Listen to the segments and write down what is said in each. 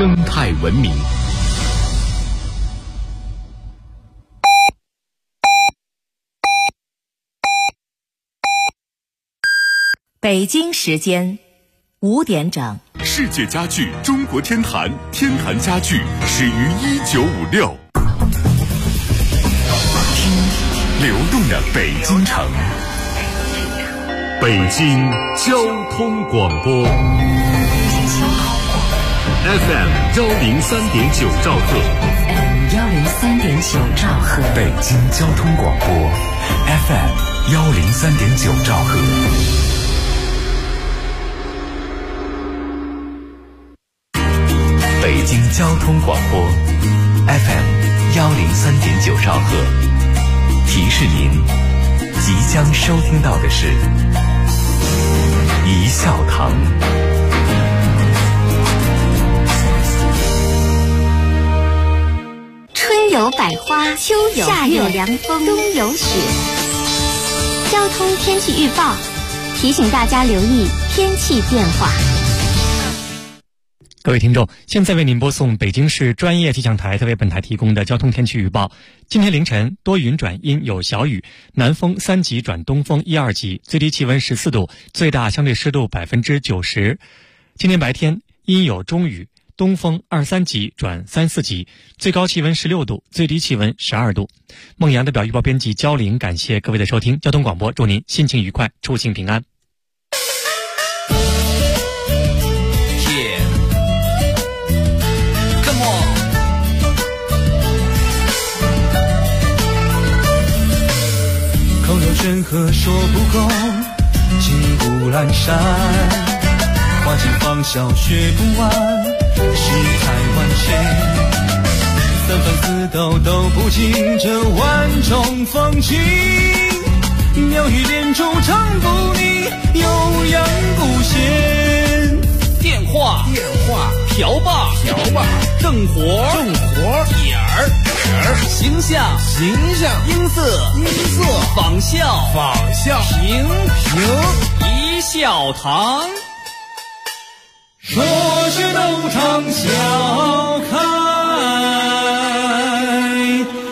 生态文明。 北京时间5点整。 世界家具中国天坛，天坛家具始于1956。听流动的北京城，北京交通广播 FM 103.9兆赫 103.9兆赫， 北京交通广播 FM 103.9兆赫。北京交通广播 FM 103.9兆赫，提示您即将收听到的是一笑堂。 春有百花，秋有夏有凉风，冬有雪。交通天气预报提醒大家留意天气变化。 各位听众，现在为您播送北京市专业气象台特为本台提供的交通天气预报。今天凌晨多云转阴有小雨，南风3级转东风1、2级，最低气温14度，最大相对湿度90%。今天白天阴有中雨，东风2、3级转3、4级，最高气温16度，最低气温12度。孟阳代表预报编辑焦玲，感谢各位的收听。交通广播祝您心情愉快，出行平安。 口有山河说不够，骑虎阑珊，花尽芳笑学不完，世态万千，三番四斗都不尽这万种风情，妙语连珠唱不腻，悠扬不闲。 电话瓢把正活点儿形象音色仿效平一笑堂， 说是斗场笑开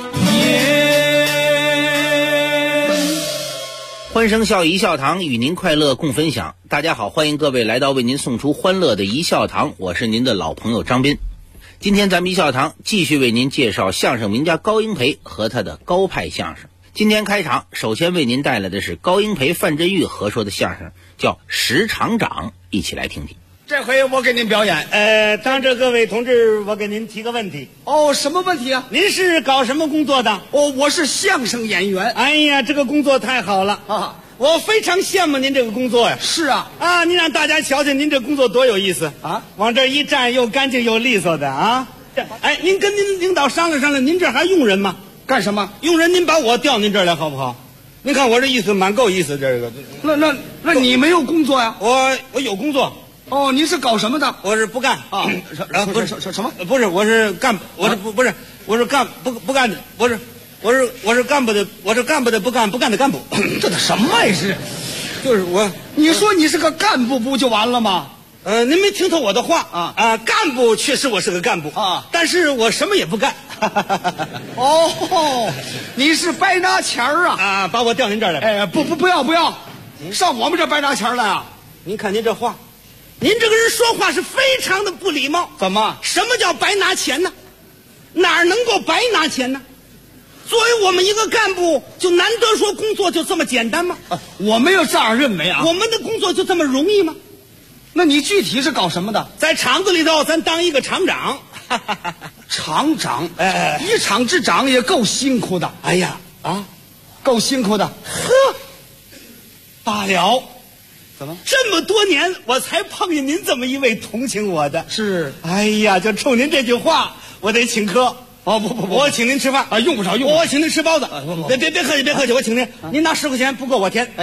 颜。 欢声笑一笑堂，与您快乐共分享。大家好，欢迎各位来到为您送出欢乐的一笑堂，我是您的老朋友张斌。今天咱们一笑堂继续为您介绍相声名家高英培和他的高派相声。今天开场首先为您带来的是高英培、范振钰合说的相声，叫《石厂长》，一起来听听。 这回我给您表演。当着各位同志，我给您提个问题。 哦，什么问题啊？ 您是搞什么工作的？ 哦，我是相声演员。 哎呀，这个工作太好了啊！我非常羡慕您这个工作呀。 是啊， 您让大家瞧瞧您这工作多有意思啊！往这一站，又干净又利索的啊！您跟您领导商量商量，您这还用人吗？ 干什么？ 用人，您把我调您这儿来好不好？您看我这意思蛮够意思，这个。 那你没有工作呀？ 我有工作。 哦，您是搞什么的？ 我是不干啊！ 不是什么？ 不是，我是干，我是不是，我是干不干的，不是，我是干部的，我是干部的不干的干部。 这什么呀？是， 就是我。 你说你是个干部不就完了吗？ 您没听透我的话啊！干部确实我是个干部啊， 但是我什么也不干。 哦，你是白拿钱啊！把我调您这儿来。 哎，不要，上我们这白拿钱来啊！ 您看您这话。您这个人说话是非常的不礼貌。 怎么？ 什么叫白拿钱呢？哪儿能够白拿钱呢？作为我们一个干部，就难得说工作就这么简单吗？ 我没有这样认为啊。 我们的工作就这么容易吗？ 那你具体是搞什么的？ 在厂子里头，咱当一个厂长。 厂长，一厂之长也够辛苦的。 哎呀， 够辛苦的。 呵，罢了。 怎么？ 这么多年我才碰见您这么一位同情我的。 是。 哎呀，就冲您这句话，我得请客。 不， 我请您吃饭啊，用不着。 我请您吃包子。别客气，我请您。您拿10块钱不够我添。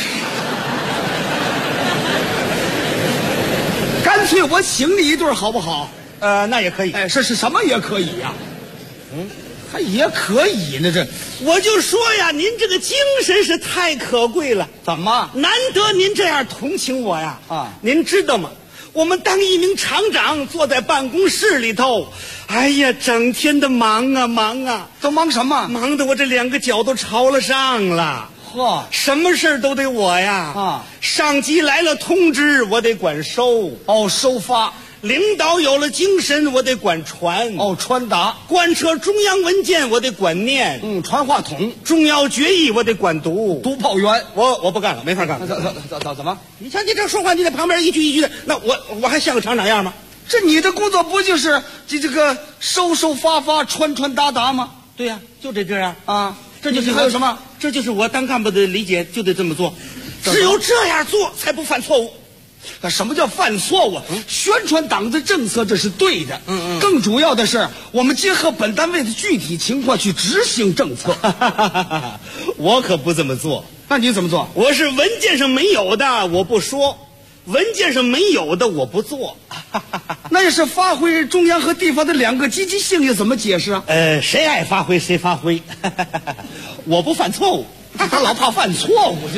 干脆我请你一顿好不好？ 那也可以。 是什么也可以呀？还也可以呢，这我就说呀，您这个精神是太可贵了。 怎么？ 难得您这样同情我呀！ 啊， 您知道吗？ 我们当一名厂长，坐在办公室里头，哎呀，整天的忙啊忙啊， 都忙什么？ 忙得我这两个脚都朝了上了。 呵， 什么事都得我呀！ 啊， 上级来了通知，我得管收。 哦，收发。 领导有了精神，我得管传。 哦，传达。 贯彻中央文件，我得管念。 传话筒。 重要决议，我得管读。 读报员。 我不干了，没法干了。 怎么？ 你瞧你这说话，你在旁边一句一句的，那我还像个厂长样吗？ 这你的工作不就是这个收发传达吗？ 对呀，就这样啊。 这就是还有什么？ 这就是我当干部的理解，就得这么做。只有这样做，才不犯错误。 什么叫犯错误？宣传党的政策，这是对的。更主要的是，我们结合本单位的具体情况去执行政策。 我可不这么做。 那你怎么做？ 我是文件上没有的，我不说；文件上没有的，我不做。 那要是发挥中央和地方的两个积极性，又怎么解释啊？ 谁爱发挥谁发挥。我不犯错误， 他老怕犯错误。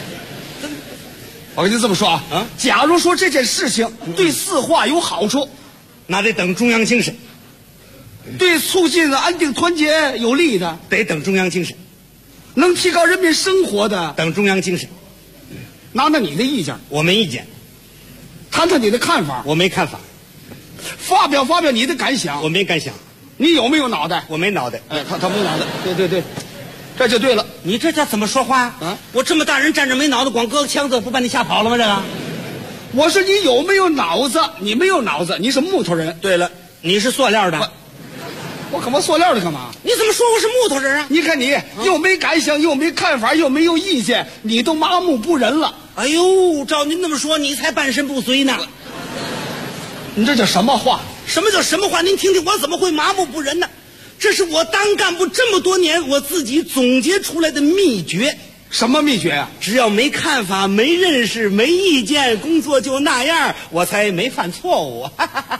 我跟你这么说啊，假如说这件事情对四化有好处， 那得等中央精神； 对促进安定团结有利的， 得等中央精神； 能提高人民生活的， 等中央精神。 拿你的意见， 我没意见； 谈谈你的看法， 我没看法； 发表你的感想， 我没感想。 你有没有脑袋？ 我没脑袋。 他没脑袋。对。这就对了， 你这叫怎么说话啊？我这么大人站着没脑子，光搁个枪子，不把你吓跑了吗？这个， 我说你有没有脑子？你没有脑子，你是木头人。 对了，你是塑料的。 我干嘛塑料的干嘛？ 你怎么说我是木头人啊？ 你看你又没感想，又没看法，又没有意见，你都麻木不仁了。 哎呦，照您那么说，你才半身不遂呢。 你这叫什么话？ 什么叫什么话？您听听，我怎么会麻木不仁呢？这是我当干部这么多年我自己总结出来的秘诀。 什么秘诀啊？ 只要没看法、没认识、没意见，工作就那样，我才没犯错误。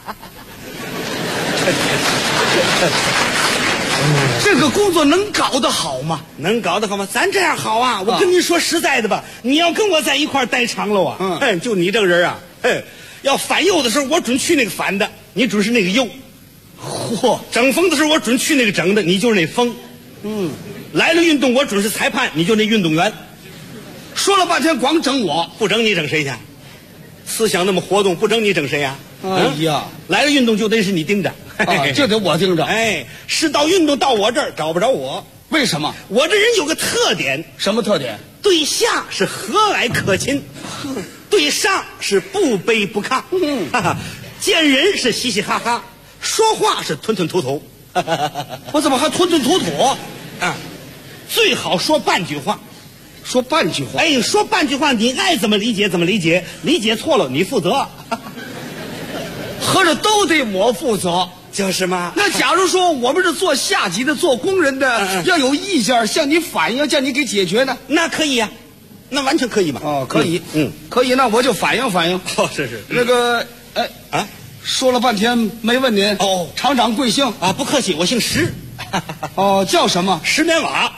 这个工作能搞得好吗？ 能搞得好吗？咱这样好啊！我跟您说实在的吧，你要跟我在一块儿待长了啊，就你这个人啊，要反右的时候我准去那个反的，你准是那个右。嚯，整风的时候我准去那个整的，你就是那风。来了运动我准是裁判，你就那运动员。 说了半天光整我， 不整你整谁去？思想那么活动，不整你整谁呀？ 哎呀， 来了运动就得是你盯着， 就得我盯着。 是到运动到我这儿找不着我， 为什么？ 我这人有个特点。 什么特点？ 对下是和蔼可亲，对上是不卑不亢。见人是嘻嘻哈哈，说话是吞吞吐吐。 我怎么还吞吞吐吐啊？最好说半句话。 说半句话？ 说半句话，你爱怎么理解怎么理解，理解错了你负责。 合着都得我负责， 就是嘛。 那假如说我们是做下级的、做工人的，要有意见向你反映，叫你给解决呢？ 那可以呀，那完全可以嘛。 可以，可以，那我就反映反映。 是那个，说了半天没问您。厂长贵姓啊？不客气，我姓石。 叫什么？ 石棉瓦。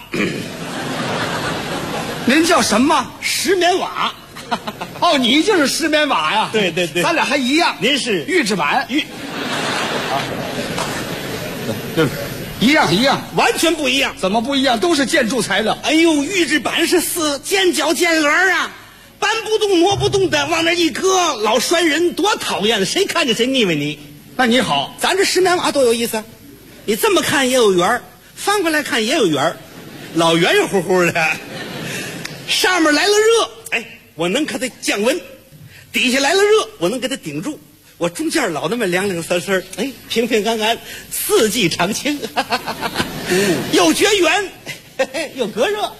您叫什么？ 石棉瓦。 你就是石棉瓦呀？ 对， 咱俩还一样。 您是预制板。一样， 完全不一样。 怎么不一样？都是建筑材料。 预制板是尖角尖棱啊，搬不动挪不动的，往那一搁老拴人，多讨厌！谁看见谁腻歪你。 那你好， 咱这石棉瓦多有意思，你这么看也有圆，翻过来看也有圆，老圆圆乎乎的。上面来了热，我能给它降温；底下来了热，我能给它顶住。我中间老那么凉凉丝丝，平平安安，四季常青。又绝缘，又隔热。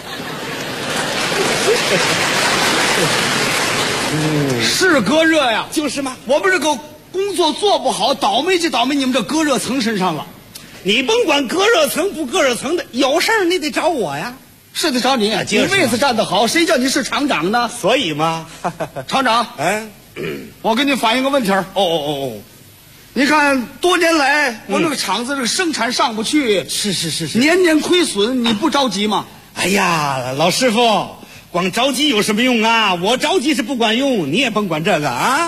是隔热呀， 就是嘛。 我们这个工作做不好，倒霉就倒霉你们这隔热层身上了。 你甭管隔热层不隔热层的，有事儿你得找我呀。 是得找你，你位子站得好，谁叫你是厂长呢？ 所以嘛， 厂长，我给你反映个问题儿。你看多年来我这个厂子这个生产上不去， 是， 年年亏损，你不着急吗？ 哎呀，老师傅，光着急有什么用啊？我着急是不管用，你也甭管这个啊。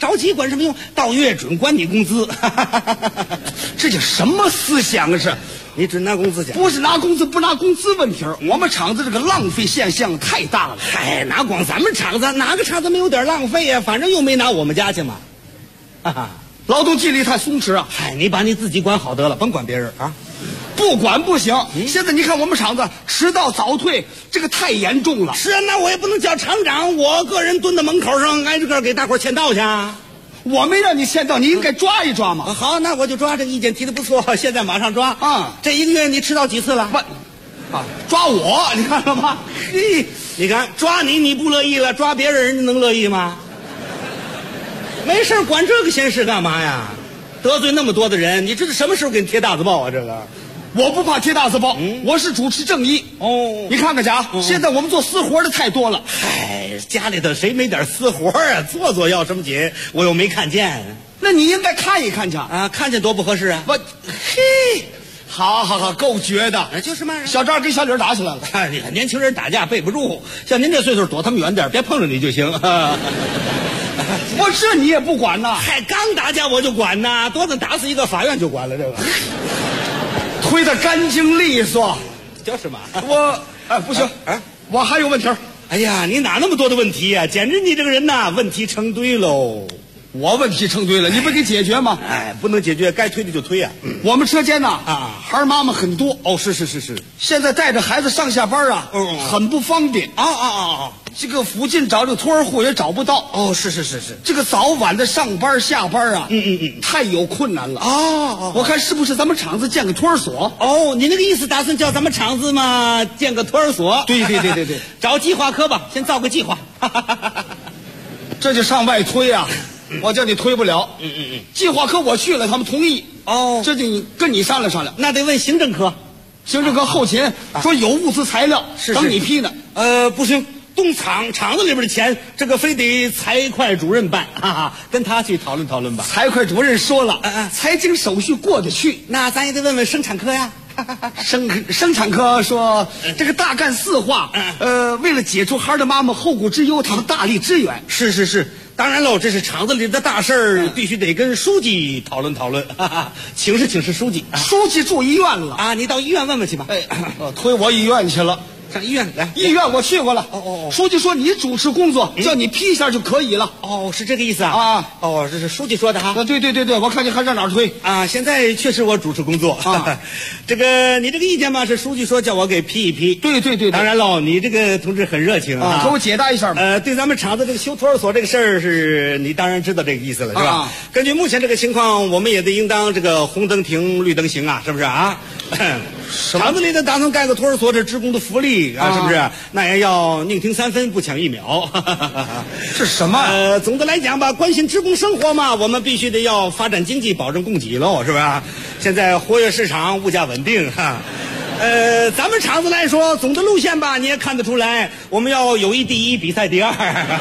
着急管什么用？到月准管你工资。 这叫什么思想啊？是？ 你准拿工资去？ 不是拿工资不拿工资问题，我们厂子这个浪费现象太大了。 嗨，哪光咱们厂子，哪个厂子没有点浪费呀？反正又没拿我们家去嘛。 劳动纪律太松弛啊！ 嗨，你把你自己管好得了，甭管别人啊。 不管不行。现在你看我们厂子迟到早退，这个太严重了。 是啊，那我也不能叫厂长，我个人蹲在门口上挨着个给大伙签到去啊。 我没让你签到，你应该抓一抓嘛。 好，那我就抓，这个意见提的不错，现在马上抓啊！这一个月你迟到几次了？ 抓我，你看了吗？ 嘿，你看抓你不乐意了，抓别人人家能乐意吗？没事管这个闲事干嘛呀？得罪那么多的人，你这是什么时候给你贴大字报啊？这个我不怕贴大字报，我是主持正义。你看看家，现在我们做私活的太多了。 嗨，家里头谁没点私活啊？做要什么紧？我又没看见。 那你应该看一看去啊！看见多不合适啊！ 嘿，好，够绝的。 就是嘛， 小张跟小李打起来了。 你看年轻人打架背不住，像您这岁数躲他们远点，别碰着你就行。 我这你也不管呐？ 还刚打架我就管呐，多能打死一个法院就管了这个。 推得干净利索， 叫什么？ 不行我还有问题。 哎呀，你哪那么多的问题呀？简直你这个人呐，问题成堆喽。 我问题成堆了，你不给解决吗？ 哎，不能解决，该推的就推呀。 我们车间呐孩儿妈妈很多。 是。 现在带着孩子上下班很不方便。这个附近找这个托儿户也找不到。 是。 这个早晚的上班下班太有困难了。我看是不是咱们厂子建个托儿所？ 你那个意思打算叫咱们厂子嘛建个托儿所？ 对， 找计划科吧，先造个计划。 这就上外推啊。我叫你推不了。计划科我去了，他们同意。这就跟你商量。 那得问行政科。 行政科后勤说有物资材料，等你批呢。 不行，动厂子里边的钱，这个非得财会主任办。跟他去讨论吧。 财会主任说了，财经手续过得去。 那咱也得问问生产科呀。 生产科说这个大干四化，为了解除孩儿的妈妈后顾之忧，他们大力支援。 是。当然喽，这是厂子里的大事儿，必须得跟书记讨论。请示书记。 书记住医院了你到医院问问去吧。 推我医院去了。 上医院来， 医院我去过了。书记说你主持工作，叫你批一下就可以了。 是这个意思啊？这是书记说的哈。 对，我看你还上哪儿推啊？现在确实我主持工作这个你这个意见嘛，是书记说叫我给批一批。 对。 当然喽，你这个同志很热情给我解答一下吧。 对咱们厂子这个修托儿所这个事儿，是你当然知道这个意思了，是吧？根据目前这个情况，我们也得应当这个红灯停，绿灯行啊，是不是啊？厂子里的打算盖个托儿所，这职工的福利啊，是不是？那也要宁停3分，不抢1秒。 是什么？ 总的来讲吧，关心职工生活嘛，我们必须得要发展经济，保证供给喽，是不是？现在活跃市场，物价稳定哈。咱们厂子来说，总的路线吧，你也看得出来，我们要友谊第一，比赛第二。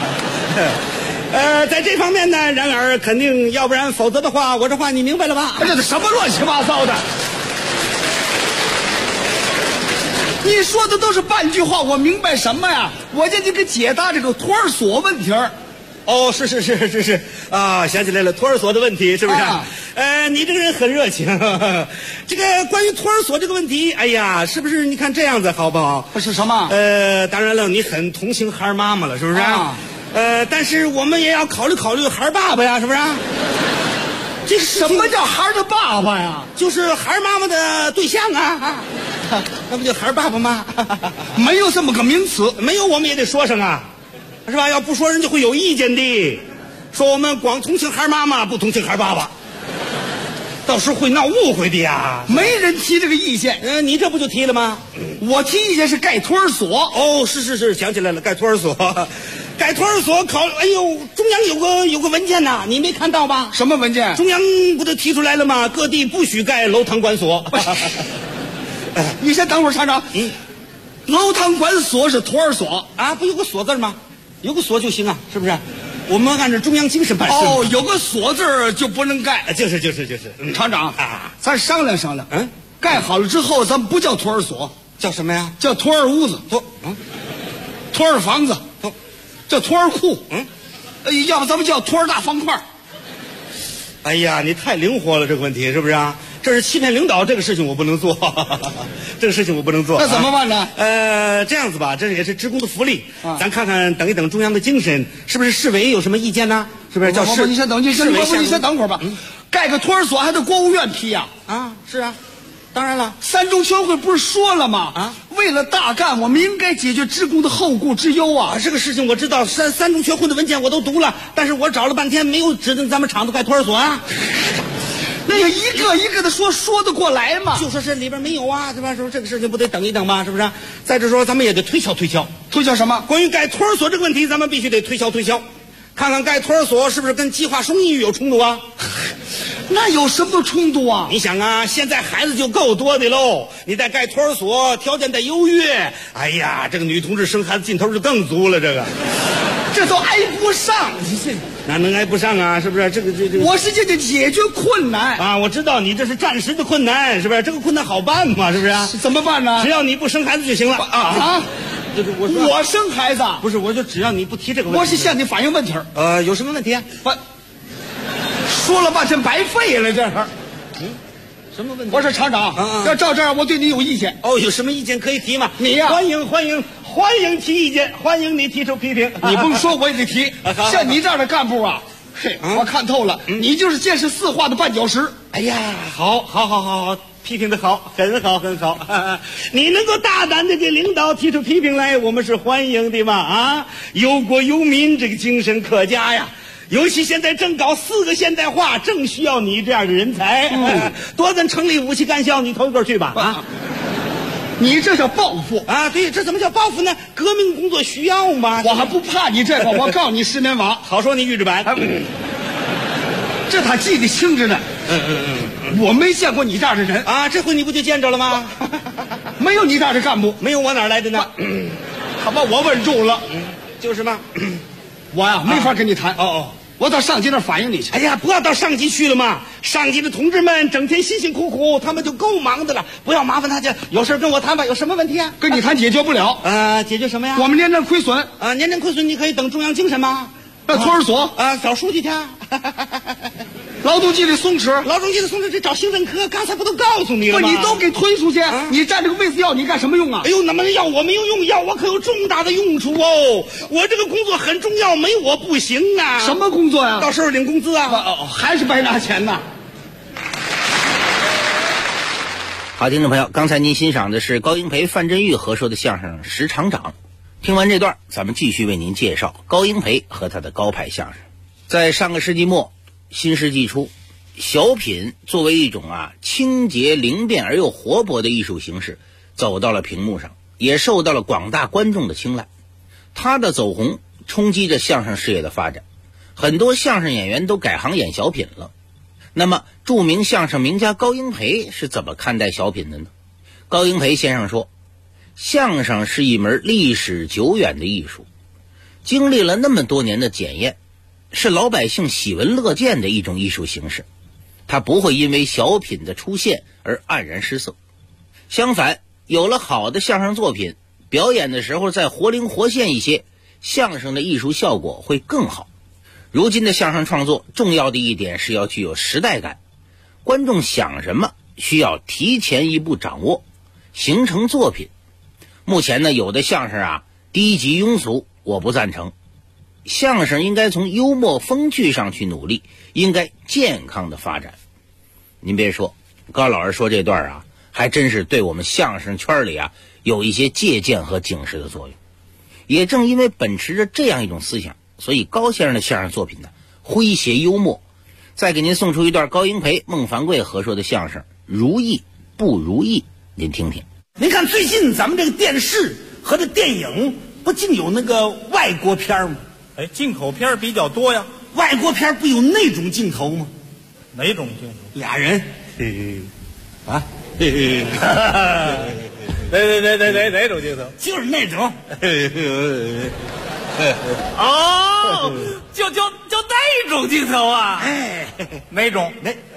在这方面呢，然而肯定，要不然否则的话，我这话你明白了吧？ 这是什么乱七八糟的？你说的都是半句话，我明白什么呀？我叫你给解答这个托儿所问题。 是啊，想起来了，托儿所的问题是不是？你这个人很热情。这个关于托儿所这个问题，哎呀，是不是？你看这样子好不好？ 是什么？ 当然了，你很同情孩儿妈妈了，是不是？但是我们也要考虑孩儿爸爸呀，是不是？ 这什么叫孩儿的爸爸呀？ 就是孩儿妈妈的对象啊。那不就孩儿爸爸吗？ 没有这么个名词。 没有我们也得说上啊，是吧？要不说人家会有意见的，说我们光同情孩儿妈妈，不同情孩儿爸爸，到时候会闹误会的呀。 没人提这个意见。 你这不就提了吗？ 我提意见是盖托儿所。 是，想起来了，盖托儿所。盖托儿所哎呦，中央有个文件呐，你没看到吧？ 什么文件？ 中央不都提出来了吗？各地不许盖楼堂馆所。 你先等会儿，厂长。楼堂馆所是托儿所啊，不有个所字吗？有个所就行啊，是不是？我们按照中央精神办事。 有个所字就不能盖。 就是。 厂长咱商量。盖好了之后，咱们不叫托儿所， 叫什么呀？ 叫托儿屋子。托儿房子。叫托儿库。要不咱们叫托儿大方块。 哎呀，你太灵活了，这个问题是不是啊？这是欺骗领导，这个事情我不能做，这个事情我不能做。 那怎么办呢？ 这样子吧，这也是职工的福利，咱看看等一等中央的精神，是不是市委有什么意见呢？是不是叫市？ 你先等，你先等会儿吧。盖个托儿所还得国务院批呀。 啊，是啊，当然了， 三中全会不是说了吗？啊，为了大干，我们应该解决职工的后顾之忧啊。 这个事情我知道，三中全会的文件我都读了，但是我找了半天没有指定咱们厂子盖托儿所啊。 那个一个一个的说得过来吗？ 就说这里边没有啊，对吧？是不是这个事情不得等一等吗？是不是？再者说，咱们也得推销什么？关于盖托儿所这个问题，咱们必须得推销，看看盖托儿所是不是跟计划生育有冲突啊？ 那有什么冲突啊？ 你想啊，现在孩子就够多的喽，你再盖托儿所，条件再优越，哎呀，这个女同志生孩子劲头就更足了， 这都挨不上， 哪能挨不上啊？是不是？这个， 我是这解决困难啊！我知道你这是暂时的困难，是不是？这个困难好办嘛，是不是？ 怎么办呢？ 只要你不生孩子就行了啊！ 我生孩子不是，我就只要你不提这个问题。 我是向你反映问题。 有什么问题啊？ 说了半天白费了，这是。 什么问题？ 我说厂长，要照这样，我对你有意见。 有什么意见可以提吗？ 你呀， 欢迎提意见，欢迎你提出批评。 你不说我也得提。像你这样的干部啊，我看透了，你就是建设四化的绊脚石。 哎呀，好，批评的好，很好。你能够大胆的给领导提出批评来，我们是欢迎的嘛啊！忧国忧民，这个精神可嘉呀。尤其现在正搞4个现代化，正需要你这样的人才。多咱城里武器干校，你头一个去吧啊！ 你这叫报复啊！对，这怎么叫报复呢？革命工作需要吗？ 我还不怕你这个，我告你10年网。 好说你预制板， 这他记得清着呢。我没见过你这样的人啊！这回你不就见着了吗？ 没有你这样的干部， 没有我哪来的呢？ 他把我问住了。 就是嘛， 我呀没法跟你谈。我到上级那儿反映你去。 哎呀，不要到上级去了嘛！上级的同志们整天辛辛苦苦，他们就够忙的了，不要麻烦他去。有事跟我谈吧，有什么问题啊？ 跟你谈解决不了。 解决什么呀？ 我们年年亏损。 年年亏损，你可以等中央精神吗？ 到托儿所找书记去。 劳动纪律松弛， 得找行政科。刚才不都告诉你了吗？ 你都给推出去，你占这个位子要你干什么用啊？ 哎呦，那么要我没有用，要我可有重大的用处哦！我这个工作很重要，没我不行啊！ 什么工作呀？ 到时候领工资啊！ 还是白拿钱呢？ 好，听众朋友，刚才您欣赏的是高英培、范振钰合说的相声《石厂长》。听完这段，咱们继续为您介绍高英培和他的高派相声。在上个世纪末新世纪初，小品作为一种清洁灵便而又活泼的艺术形式走到了屏幕上，也受到了广大观众的青睐。他的走红冲击着相声事业的发展，很多相声演员都改行演小品了。那么著名相声名家高英培是怎么看待小品的呢？高英培先生说，相声是一门历史久远的艺术，经历了那么多年的检验，是老百姓喜闻乐见的一种艺术形式，它不会因为小品的出现而黯然失色。相反，有了好的相声作品，表演的时候再活灵活现一些，相声的艺术效果会更好。如今的相声创作重要的一点是要具有时代感，观众想什么需要提前一步掌握，形成作品。目前呢，有的相声低级庸俗，我不赞成。相声应该从幽默风趣上去努力，应该健康的发展。您别说，高老师说这段还真是对我们相声圈里有一些借鉴和警示的作用。也正因为秉持着这样一种思想，所以高先生的相声作品呢，诙谐幽默。再给您送出一段高英培、孟凡贵合说的相声《如意不如意》，您听听。 您看最近咱们这个电视和这电影不尽有那个外国片吗？ 进口片比较多呀。 外国片不有那种镜头吗？ 哪种镜头？ 俩人， 哪种镜头？ 就是那种。 就那种镜头啊！哪种？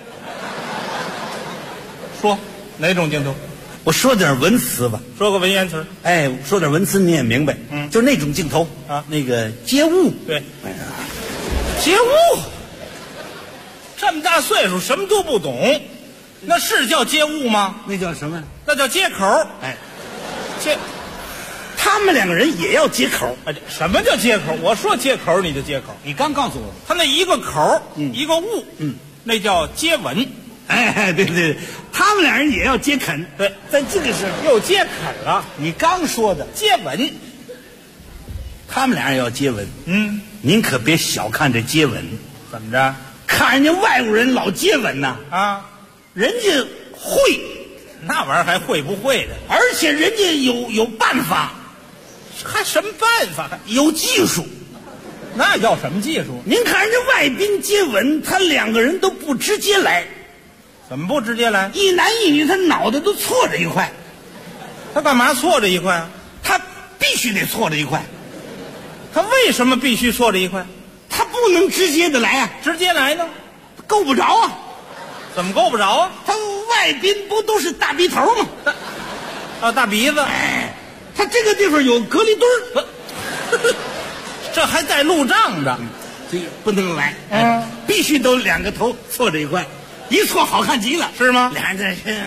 说哪种镜头？ 我说点文词吧， 说个文言词。 说点文词你也明白。就是那种镜头那个街舞。 对， 街舞， 这么大岁数什么都不懂，那是叫接物吗？ 那叫什么？ 那叫接口。 哎， 接， 他们两个人也要接口。 哎，什么叫接口？我说接口你就接口， 你刚告诉我， 他那一个口，一个物，那叫接吻。 哎，对对对，他们俩人也要接吻。 对， 在这个时候又接啃了， 你刚说的接吻， 他们俩人要接吻。您可别小看这接吻， 怎么着？ 看人家外国人老接吻呐， 啊， 人家会， 那玩意儿还会不会的？ 而且人家有办法， 还什么办法？ 有技术。 那要什么技术？ 您看人家外宾接吻，他两个人都不直接来， 怎么不直接来？ 一男一女，他脑袋都错着一块， 他干嘛错着一块啊？ 他必须得错着一块， 他为什么必须错着一块？ 他不能直接的来啊， 直接来呢？ 够不着啊。 怎么够不着啊？ 他外宾不都是大鼻头吗？ 啊，大鼻子。 哎，他这个地方有隔离墩儿， 这还带路障的， 所以不能来。必须都两个头错着一块，一错好看极了， 是吗？ 俩人在这。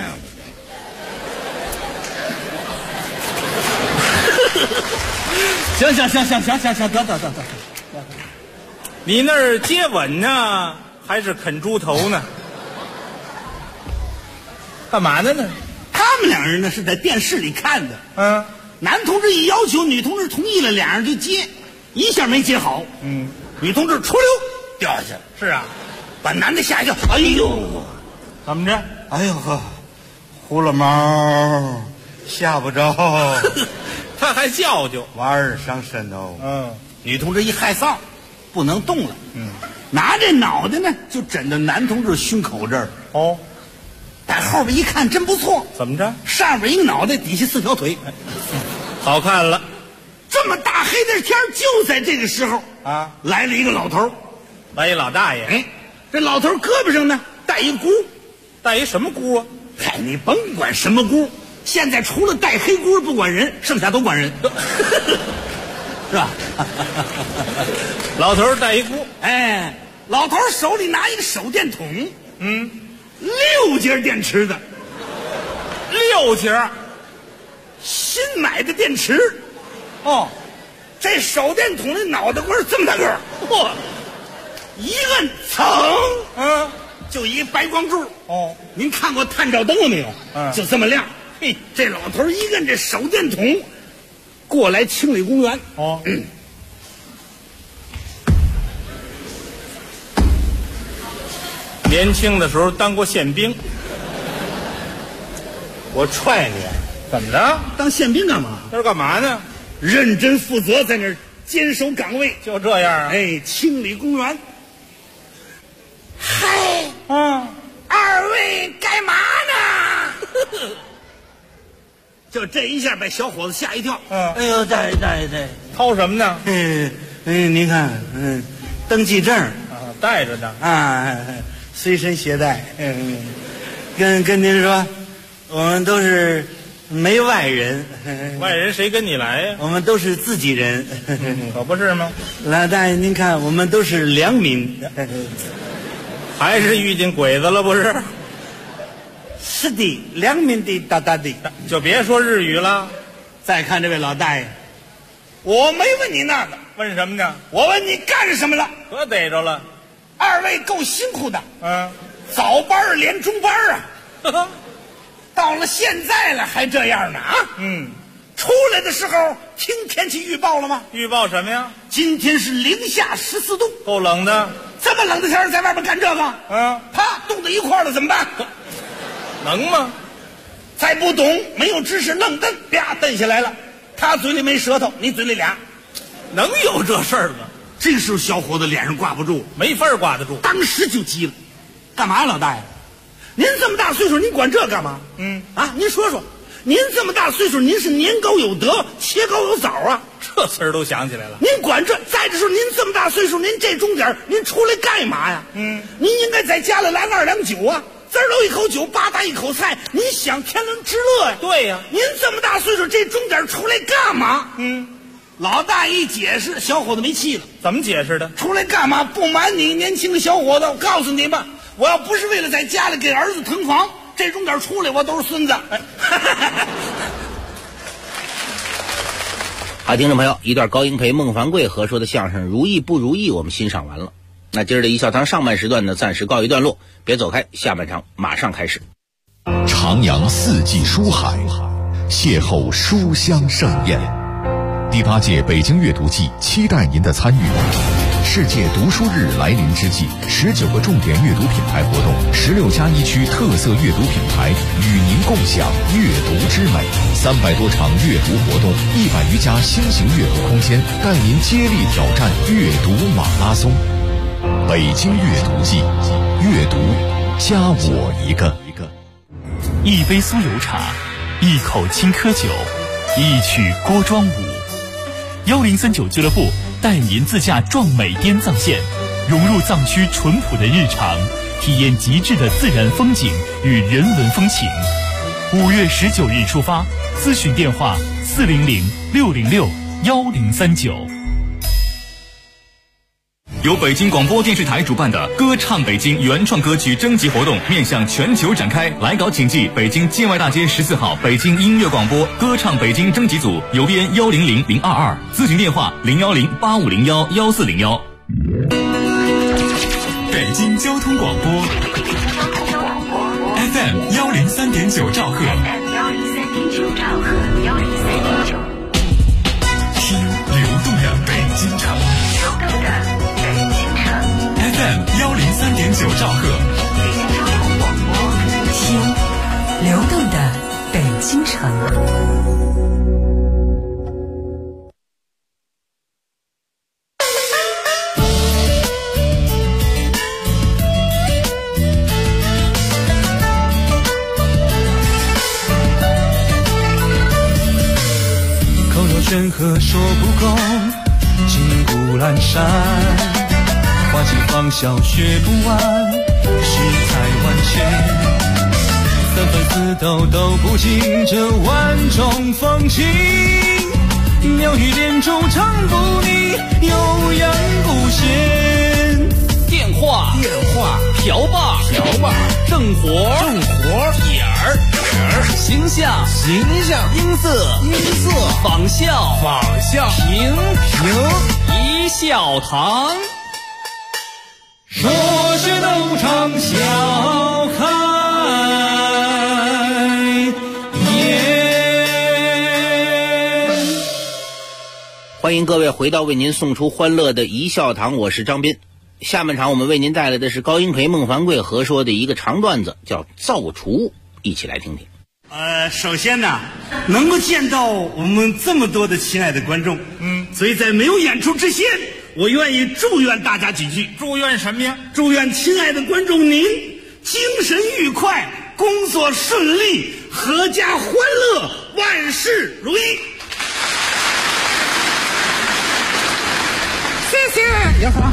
行，得。 你那儿接吻呢，还是啃猪头呢？干嘛呢？ 他们两人呢是在电视里看的。男同志一要求，女同志同意了，俩人就接，一下没接好。女同志出溜掉下去了。 是啊， 把男的吓一跳。哎呦， 怎么着？ 哎呦呵，糊了毛，吓不着。 他还叫究， 娃儿伤身哦。女同志一害臊，不能动了。拿这脑袋呢，就枕到男同志胸口这儿。 哦， 在后边一看，真不错。 怎么着？ 上边一个脑袋，底下4条腿， 好看了。 这么大黑的天，就在这个时候啊， 来了一个老头， 来一老大爷。 哎，这老头胳膊上呢带一箍， 带一什么箍啊？ 嗨，你甭管什么箍，现在除了带黑箍不管人，剩下都管人，是吧？ 老头带一箍， 哎，老头手里拿一个手电筒，6节电池的 ，6节， 新买的电池。 哦， 这手电筒的脑袋瓜这么大个儿，嚯，一摁，噌，就一白光柱。 哦， 您看过探照灯了没有？就这么亮。嘿，这老头一摁这手电筒，过来清理公园。 哦，年轻的时候当过宪兵，我踹你，怎么着？ 当宪兵干嘛？ 那是干嘛呢？ 认真负责，在那儿坚守岗位， 就这样啊？ 哎，清理公园。嗨，二位干嘛呢？就这一下把小伙子吓一跳。哎呦，大爷， 掏什么呢？ 您看，登记证啊，带着呢啊，随身携带。跟您说，我们都是没外人。 外人谁跟你来呀？ 我们都是自己人。 可不是吗？ 老大爷，您看，我们都是良民。 还是遇见鬼子了不是？ 是的，良民的大大的。 就别说日语了。 再看这位老大爷，我没问你那个， 问什么呢？ 我问你干什么了？ 可逮着了。 二位够辛苦的。早班连中班啊。到了现在了还这样呢啊？出来的时候听天气预报了吗？ 预报什么呀？ 今天是零下14度， 够冷的。 这么冷的天在外边干这个，啪冻在一块了怎么办？ 能吗？ 再不懂，没有知识，愣蹬，啪蹬下来了。他嘴里没舌头，你嘴里俩， 能有这事儿吗？ 这时候小伙子脸上挂不住， 没法挂得住， 当时就急了。干嘛呀，老大爷？您这么大岁数，您管这干嘛？您说说，您这么大岁数，您是年高有德，切糕有枣啊， 这词儿都想起来了。 您管这？再者说，您这么大岁数，您这钟点您出来干嘛呀？您应该在家里来2两酒啊，滋儿一口酒，吧嗒一口菜，您享天伦之乐呀。 对呀， 您这么大岁数，这钟点出来干嘛？老大一解释，小伙子没气了。 怎么解释的？ 出来干嘛？不瞒你，年轻的小伙子，我告诉你吧， 我要不是为了在家里给儿子腾房，这钟点出来我都是孙子。 好，听众朋友，一段高英培、孟凡贵合说的相声《如意不如意》我们欣赏完了。那今儿的一笑堂上半时段呢，暂时告一段落，别走开，下半场马上开始。 徜徉四季书海，邂逅书香盛宴。第8届北京阅读季期待您的参与。世界读书日来临之际，19个重点阅读品牌活动，16+1区特色阅读品牌与您共享阅读之美，300多场阅读活动，100余家新型阅读空间，带您接力挑战阅读马拉松。北京阅读季，阅读加我一个。 一杯酥油茶，一口青稞酒，一曲锅庄舞。1039俱乐部带您自驾壮美滇藏线，融入藏区淳朴的日常，体验极致的自然风景与人文风情。5月19日出发，咨询电话400-606-1039。由北京广播电视台主办的歌唱北京原创歌曲征集活动面向全球展开，来稿请寄北京建外大街14号北京音乐广播歌唱北京征集组，邮编100022，咨询电话010-8501-1401。北京交通广播 FM 103.9兆赫，听流动的北京城。FM 103.9兆赫， 听流动的北京城。 口若悬河说不够，金谷阑珊。花期芳笑学不完，诗才万千。三番四斗都不尽这万种风情。妙语连珠唱不腻，悠扬不闲。 电话瓢把正活点儿形象音色仿效评一笑堂。 说是斗场笑开颜。 欢迎各位回到为您送出欢乐的一笑堂，我是张斌。下半场我们为您带来的是高英培、孟凡贵合说的一个长段子，叫造厨，一起来听听。 首先呢，能够见到我们这么多的亲爱的观众，所以在没有演出之前，我愿意祝愿大家几句。 祝愿什么呀？ 祝愿亲爱的观众您精神愉快，工作顺利，阖家欢乐，万事如意。 谢谢。 呀哈，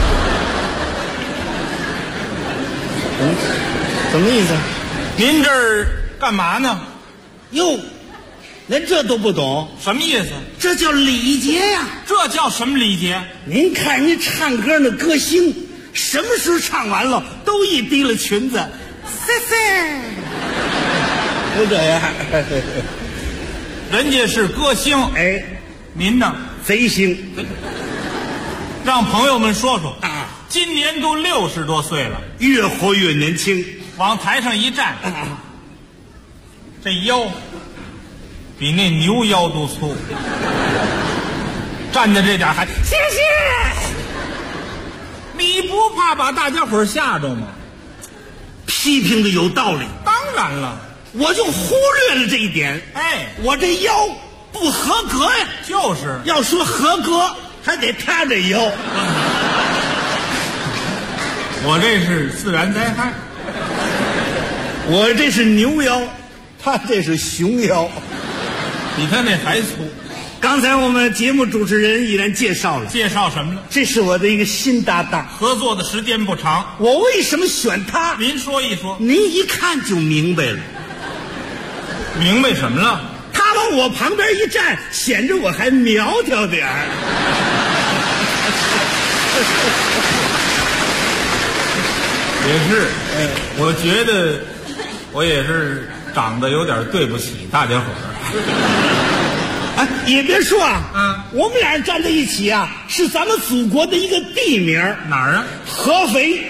怎么意思？ 您这儿干嘛呢？ 哟，连这都不懂？ 什么意思？ 这叫礼节呀！ 这叫什么礼节？ 您看人家唱歌那歌星，什么时候唱完了都一提了裙子，谢谢，不这样。 人家是歌星， 哎， 您呢？ 贼星。 让朋友们说说啊， 今年都60多岁了， 越活越年轻， 往台上一站，这腰比那牛腰都粗，站在这点还谢谢，你不怕把大家伙吓着吗？ 批评的有道理。 当然了， 我就忽略了这一点。 哎， 我这腰不合格呀。 就是要说合格，还得他这腰。 我这是自然灾害， 我这是牛腰，他这是熊腰， 比他那还粗。 刚才我们节目主持人已然介绍了， 介绍什么了？ 这是我的一个新搭档， 合作的时间不长。 我为什么选他？ 您说一说。 您一看就明白了。 明白什么了？ 他往我旁边一站，显着我还苗条点儿。 也是，我觉得我也是长得有点对不起大家伙儿。 哎，也别说啊，我们俩人站在一起啊，是咱们祖国的一个地名。 哪儿啊？ 合肥。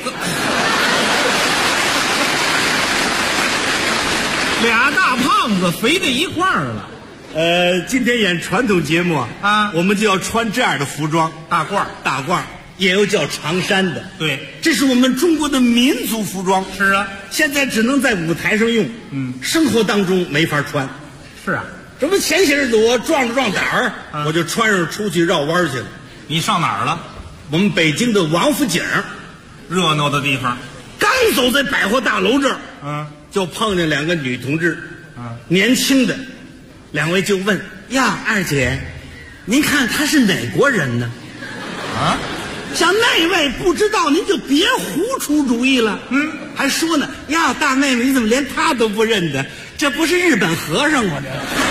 俩大胖子肥在一块儿了。 今天演传统节目啊， 我们就要穿这样的服装，大褂也有叫长衫的。 对， 这是我们中国的民族服装。 是啊， 现在只能在舞台上用，生活当中没法穿。 是啊， 这不前些日子我壮胆儿，我就穿上出去绕弯去了。 你上哪儿了？ 我们北京的王府井， 热闹的地方。 刚走在百货大楼这儿，就碰见两个女同志，年轻的，两位就问：“呀，二姐，您看他是哪国人呢？” 啊， 像那位不知道您就别胡出主意了。还说呢：“呀，大妹妹，你怎么连他都不认得？这不是日本和尚吗？这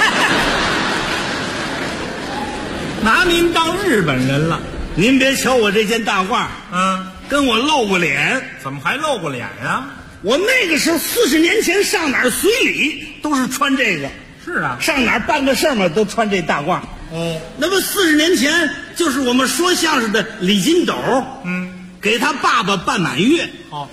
拿您当日本人了。 您别瞧我这件大褂，跟我露过脸。 怎么还露过脸呀？ 我那个时候40年前上哪儿随礼都是穿这个。 是啊， 上哪儿办个事儿嘛都穿这大褂。那么40年前就是我们说相声的李金斗，给他爸爸办满月。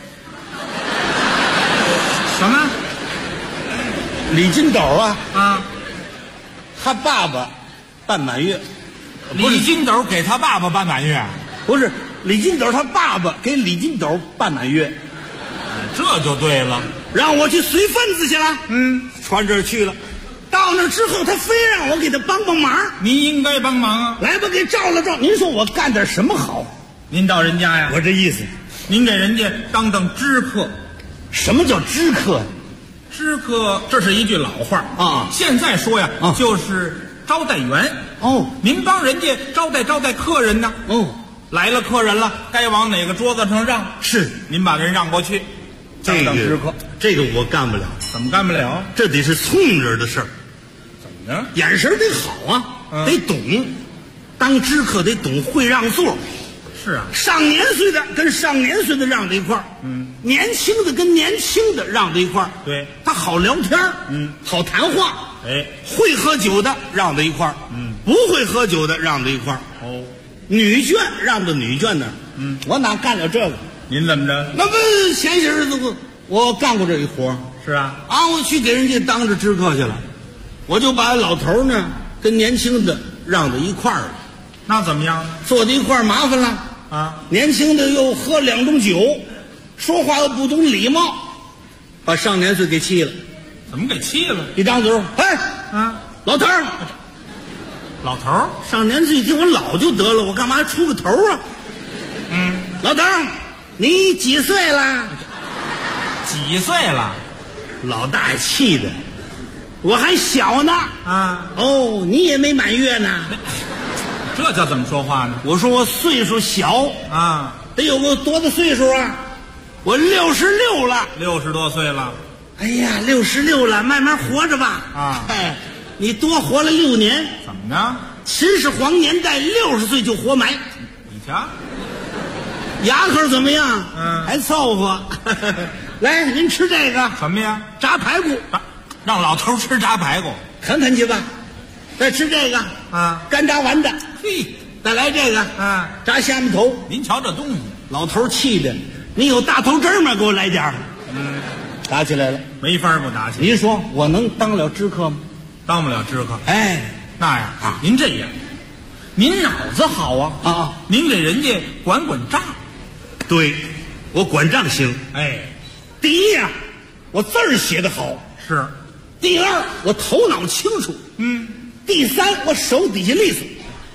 什么？ 李金斗啊，他爸爸办满月。 李金斗给他爸爸办满月？ 不是，李金斗他爸爸给李金斗办满月。 这就对了， 让我去随份子去了。穿这儿去了，到那之后他非让我给他帮忙。 您应该帮忙啊！ 来吧，给照了照。您说我干点什么好？ 您到人家呀？ 我这意思， 您给人家当知客。 什么叫知客？ 知客，这是一句老话啊。现在说呀，就是招待员。您帮人家招待客人呢。来了客人了，该往哪个桌子上让？ 是，您把人让过去。 这个我干不了。 怎么干不了？ 这得是聪明人的事儿。 怎么呢？ 眼神得好啊，得懂。当知客得懂会让座。 是啊， 上年岁的跟上年岁的让在一块儿，年轻的跟年轻的让在一块儿。 对， 他好聊天，好谈话。会喝酒的让在一块儿，不会喝酒的让在一块儿。女眷让到女眷那儿。我哪干了这个？ 您怎么着？ 那不前些日子我干过这一活。 是啊， 我去给人家当着知客去了，我就把老头呢跟年轻的让到一块儿了。 那怎么样？ 坐在一块儿麻烦了啊！年轻的又喝2种酒，说话又不懂礼貌，把上年岁给气了。 怎么给气了？ 一张嘴，老头儿， 老头儿， 上年岁一听我老就得了，我干嘛还出个头啊？老头儿，你几岁了？ 几岁了？ 老大爷气的，我还小呢。你也没满月呢。 这叫怎么说话呢？ 我说我岁数小啊，得有个多大岁数啊？我66了 ，60多岁了。 哎呀，66了，慢慢活着吧。你多活了6年。 怎么呢？ 秦始皇年代60岁就活埋。 你瞧， 牙口怎么样？还凑合。来，您吃这个什么呀？ 炸排骨。 让老头吃炸排骨， 啃去吧。再吃这个干炸丸子。 嘿， 再来这个炸虾米头。 您瞧这东西， 老头气的，你有大头针吗？给我来点儿。打起来了， 没法不打起来。 您说我能当了知客吗？ 当不了知客。那样您这样，您脑子好啊您给人家管账。 对，我管账行。第一呀，我字儿写得好。 是。 第二，我头脑清楚。第三，我手底下利索。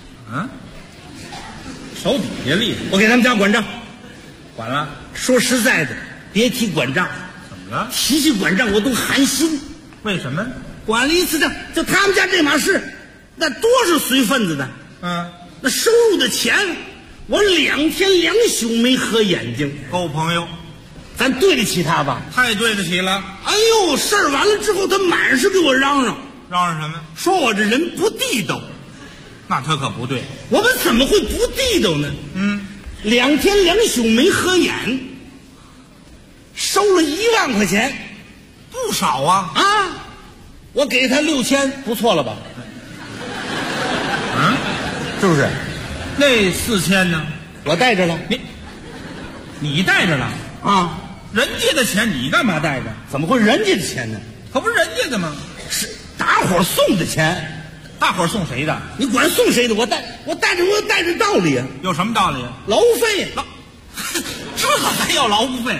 手底下利索。 我给他们家管账， 管了。 说实在的，别提管账。 怎么了？ 提起管账我都寒心。 为什么？ 管了一次账，就他们家这码事，那多是随份子的。那收入的钱，我2天2宿没合眼睛。 够朋友， 咱对得起他吧？ 太对得起了。 哎呦，事儿完了之后，他满是给我嚷嚷。 嚷嚷什么？ 说我这人不地道。 那他可不对。 我们怎么会不地道呢？2天2宿没合眼， 收了1万块钱， 不少啊！ 啊，我给他6000，不错了吧？ 嗯， 是不是？ 那4000呢？ 我带着了。 你带着了啊？ 人家的钱你干嘛带着？ 怎么会人家的钱呢？ 可不是人家的吗？ 是大伙送的钱。 大伙送谁的？ 你管送谁的？我带着道理啊。 有什么道理？ 劳务费。 这还要劳务费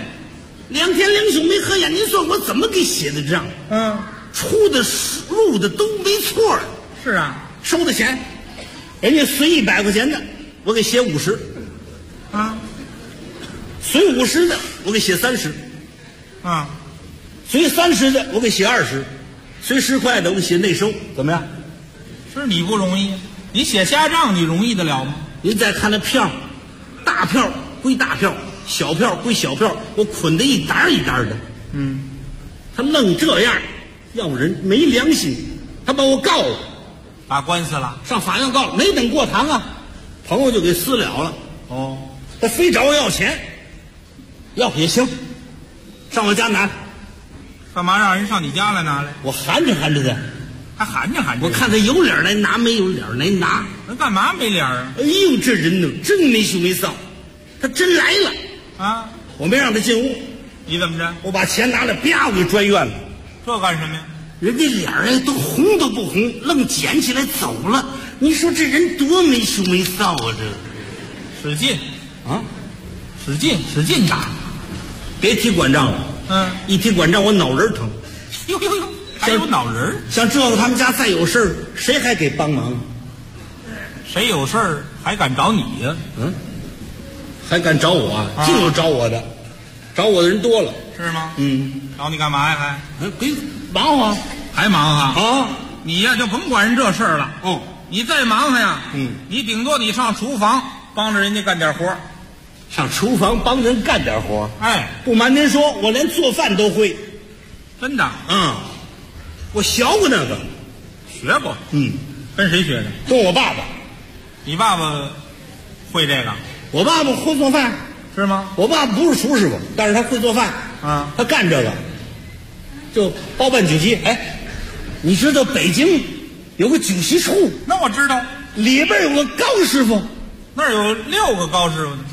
？2天2宿没合眼，您说我怎么给写的账？出的入的都没错。 是啊， 收的钱，人家随100块钱的，我给写50。 啊， 随50的，我给写30。 啊， 随30的，我给写20。随10块的，我给写内收。怎么样？ 是你不容易，你写瞎账你容易得了吗？ 您再看那票，大票归大票，小票归小票，我捆得一沓一沓的。他愣这样，要人没良心，他把我告了， 打官司了， 上法院告了，没等过堂啊，朋友就给私了了。 哦， 他非找我要钱，要也行，上我家拿。 干嘛让人上你家来拿来？ 我含着含着的。 还含着含着， 我看他有脸来拿，没有脸来拿。 那干嘛没脸啊？ 哎呦，这人呢，真没羞没臊。他真来了啊！ 我没让他进屋， 你怎么着？ 我把钱拿来，啪，我给转院了。 这干什么呀？ 人家脸哎，都红都不红，愣捡起来走了。你说这人多没羞没臊啊！ 这使劲啊， 使劲打， 别提管账了。一提管账，我脑仁疼。 呦，还有脑仁儿？ 像这个他们家再有事儿，谁还给帮忙？ 谁有事儿还敢找你呀？ 还敢找我啊？净有找我的，找我的人多了， 是吗？找你干嘛呀？还别忙活， 还忙啊？ 啊， 你呀就甭管人这事儿了。你再忙活呀，你顶多你上厨房帮着人家干点活， 上厨房帮人干点活。 哎， 不瞒您说，我连做饭都会。 真的？ 我学过那个， 学过。跟谁学的？ 跟我爸爸。 你爸爸会这个？ 我爸爸会做饭， 是吗？ 我爸爸不是厨师傅，但是他会做饭啊， 他干这个，就包办酒席。哎，你知道北京有个酒席处？ 那我知道， 里边有个高师傅， 那儿有6个高师傅呢。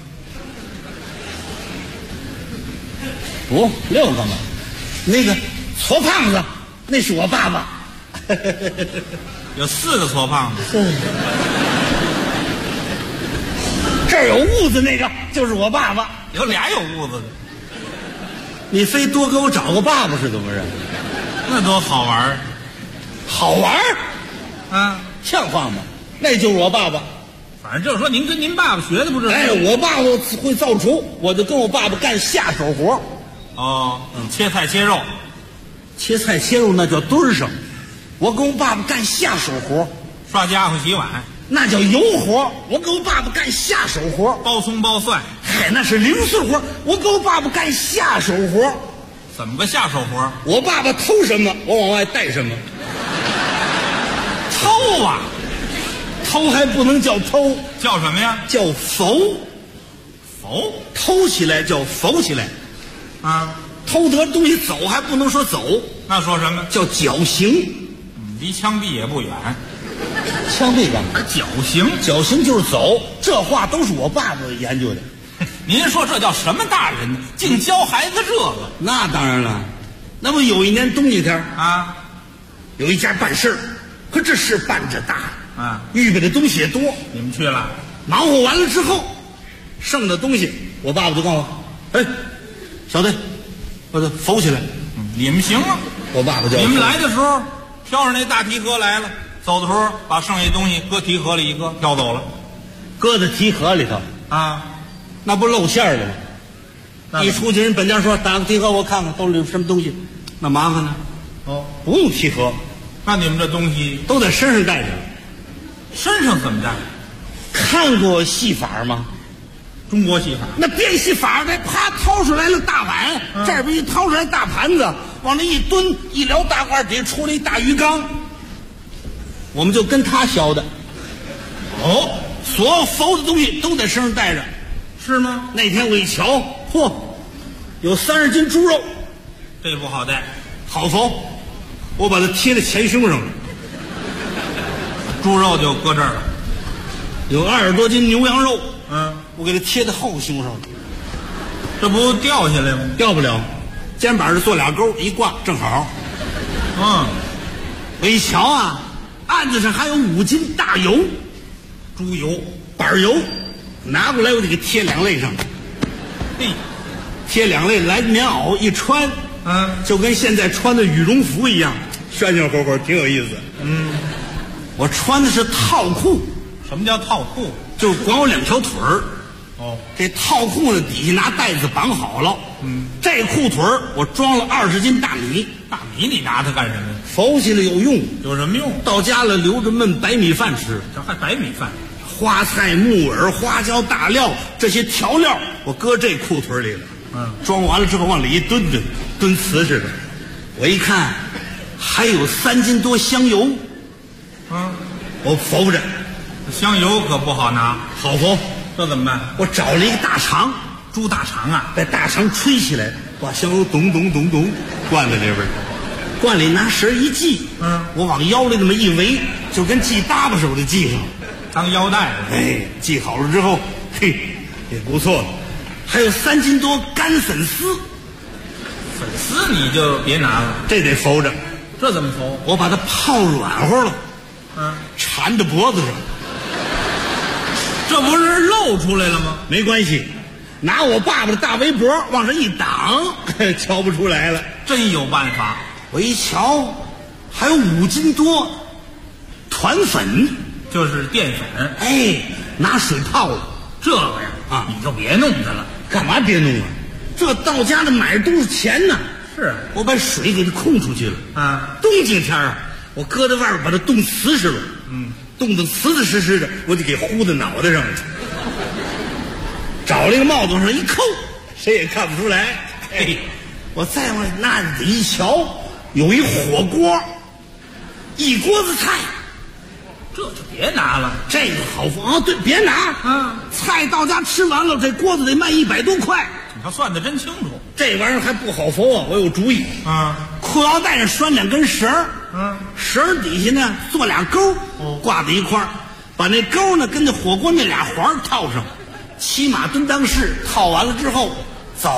不，6个嘛，那个矬胖子，那是我爸爸。 有4个矬胖子。 这儿有痦子那个就是我爸爸。 有俩有痦子的。 你非多给我找个爸爸是怎么着？ 那多好玩儿！ 好玩儿啊， 像话吗？那就是我爸爸。 反正就是说，您跟您爸爸学的不是？ 哎，我爸爸会造厨，我就跟我爸爸干下手活。 切菜切肉， 切菜切肉那叫墩儿上，我跟我爸爸干下手活。 刷家伙洗碗那叫油活，我跟我爸爸干下手活。 包葱包蒜， 嗨，那是零碎活，我跟我爸爸干下手活。 怎么个下手活？ 我爸爸偷什么，我往外带什么。 偷啊！ 偷还不能叫偷， 叫什么呀？ 叫浮。 浮， 偷起来叫浮起来。偷得东西走还不能说走， 那说什么？ 叫绞刑。 离枪毙也不远。 枪毙干嘛？ 绞刑， 绞刑就是走。这话都是我爸爸研究的。 您说这叫什么大人呢？净教孩子这个？ 那当然了。那么有一年冬季天啊， 有一家办事儿，可这事办着大啊， 预备的东西也多。 你们去了， 忙活完了之后，剩的东西，我爸爸就告诉我：“哎，小子，把它浮起来。” 你们行啊。 我爸爸叫你们来的时候，挑上那大提盒来了。走的时候把剩下东西搁提盒里一搁，挑走了， 搁在提盒里头啊， 那不露馅了吗？一出去人本家说打个提盒我看看都里有什么东西，那麻烦呢。不用提盒， 那你们这东西都在身上带着。 身上怎么带？ 看过戏法吗？ 中国戏法， 那变戏法的，啪掏出来了大碗，这边一掏出来大盘子，往那一蹲，一撩大褂底下出来一大鱼缸。我们就跟他学的。所有浮的东西都在身上带着， 是吗？ 那天我一瞧，嚯， 有30斤猪肉， 这不好带。 好否？我把它贴在前胸上了。 猪肉就搁这儿了。 有20多斤牛羊肉， 我给它贴在后胸上了。 这不掉下来吗？ 掉不了，肩膀上做俩钩，一挂正好。我一瞧啊，案子上还有5斤大油， 猪油、 板油，拿过来我得给贴2肋上。贴2肋来棉袄一穿，就跟现在穿的羽绒服一样，炫炫乎乎，挺有意思。我穿的是套裤。 什么叫套裤？ 就是光有2条腿儿。这套裤呢底下拿带子绑好了。这裤腿儿我装了20斤大米。 大米你拿它干什么呀？ 浮起来有用。 有什么用？ 到家了留着焖白米饭吃。 这还白米饭？ 花菜、木耳、花椒、大料这些调料我搁这裤腿里了。装完了之后往里一蹲，蹲瓷似的。我一看还有3斤多香油。我浮着。 香油可不好拿。 好浮。 这怎么办？ 我找了一个大肠， 猪大肠啊， 把大肠吹起来，把香油咚咚咚咚灌在这边，灌里拿绳一系，我往腰里那么一围，就跟系搭把手的系上， 当腰带。 系好了之后，也不错。还有3斤多干粉丝。 粉丝你就别拿了， 这得浮着。 这怎么浮？ 我把它泡软和了，缠在脖子上。 这不是露出来了吗？ 没关系，拿我爸爸的大围脖往上一挡，瞧不出来了。 真有办法。 我一瞧，还有5斤多团粉， 就是淀粉。 拿水泡了。 这个呀，你就别弄它了。 干嘛别弄啊？这到家里买的都是钱呢。 是， 我把水给它控出去了。冬季天啊，我搁在外边把它冻瓷实了。冻得瓷瓷实实的，我就给糊在脑袋上了。找了一个帽子往上一扣，谁也看不出来。我再往那里一瞧，有一火锅，1锅子菜。 这就别拿了， 这个好服对，别拿。菜到家吃完了，这锅子得卖100多块。 你他算得真清楚。 这玩意儿还不好服啊！我有主意。裤腰带上拴2根绳儿。绳底下呢做俩钩，挂在一块儿，把那钩呢跟那火锅那俩环套上，骑马蹲裆式，套完了之后走，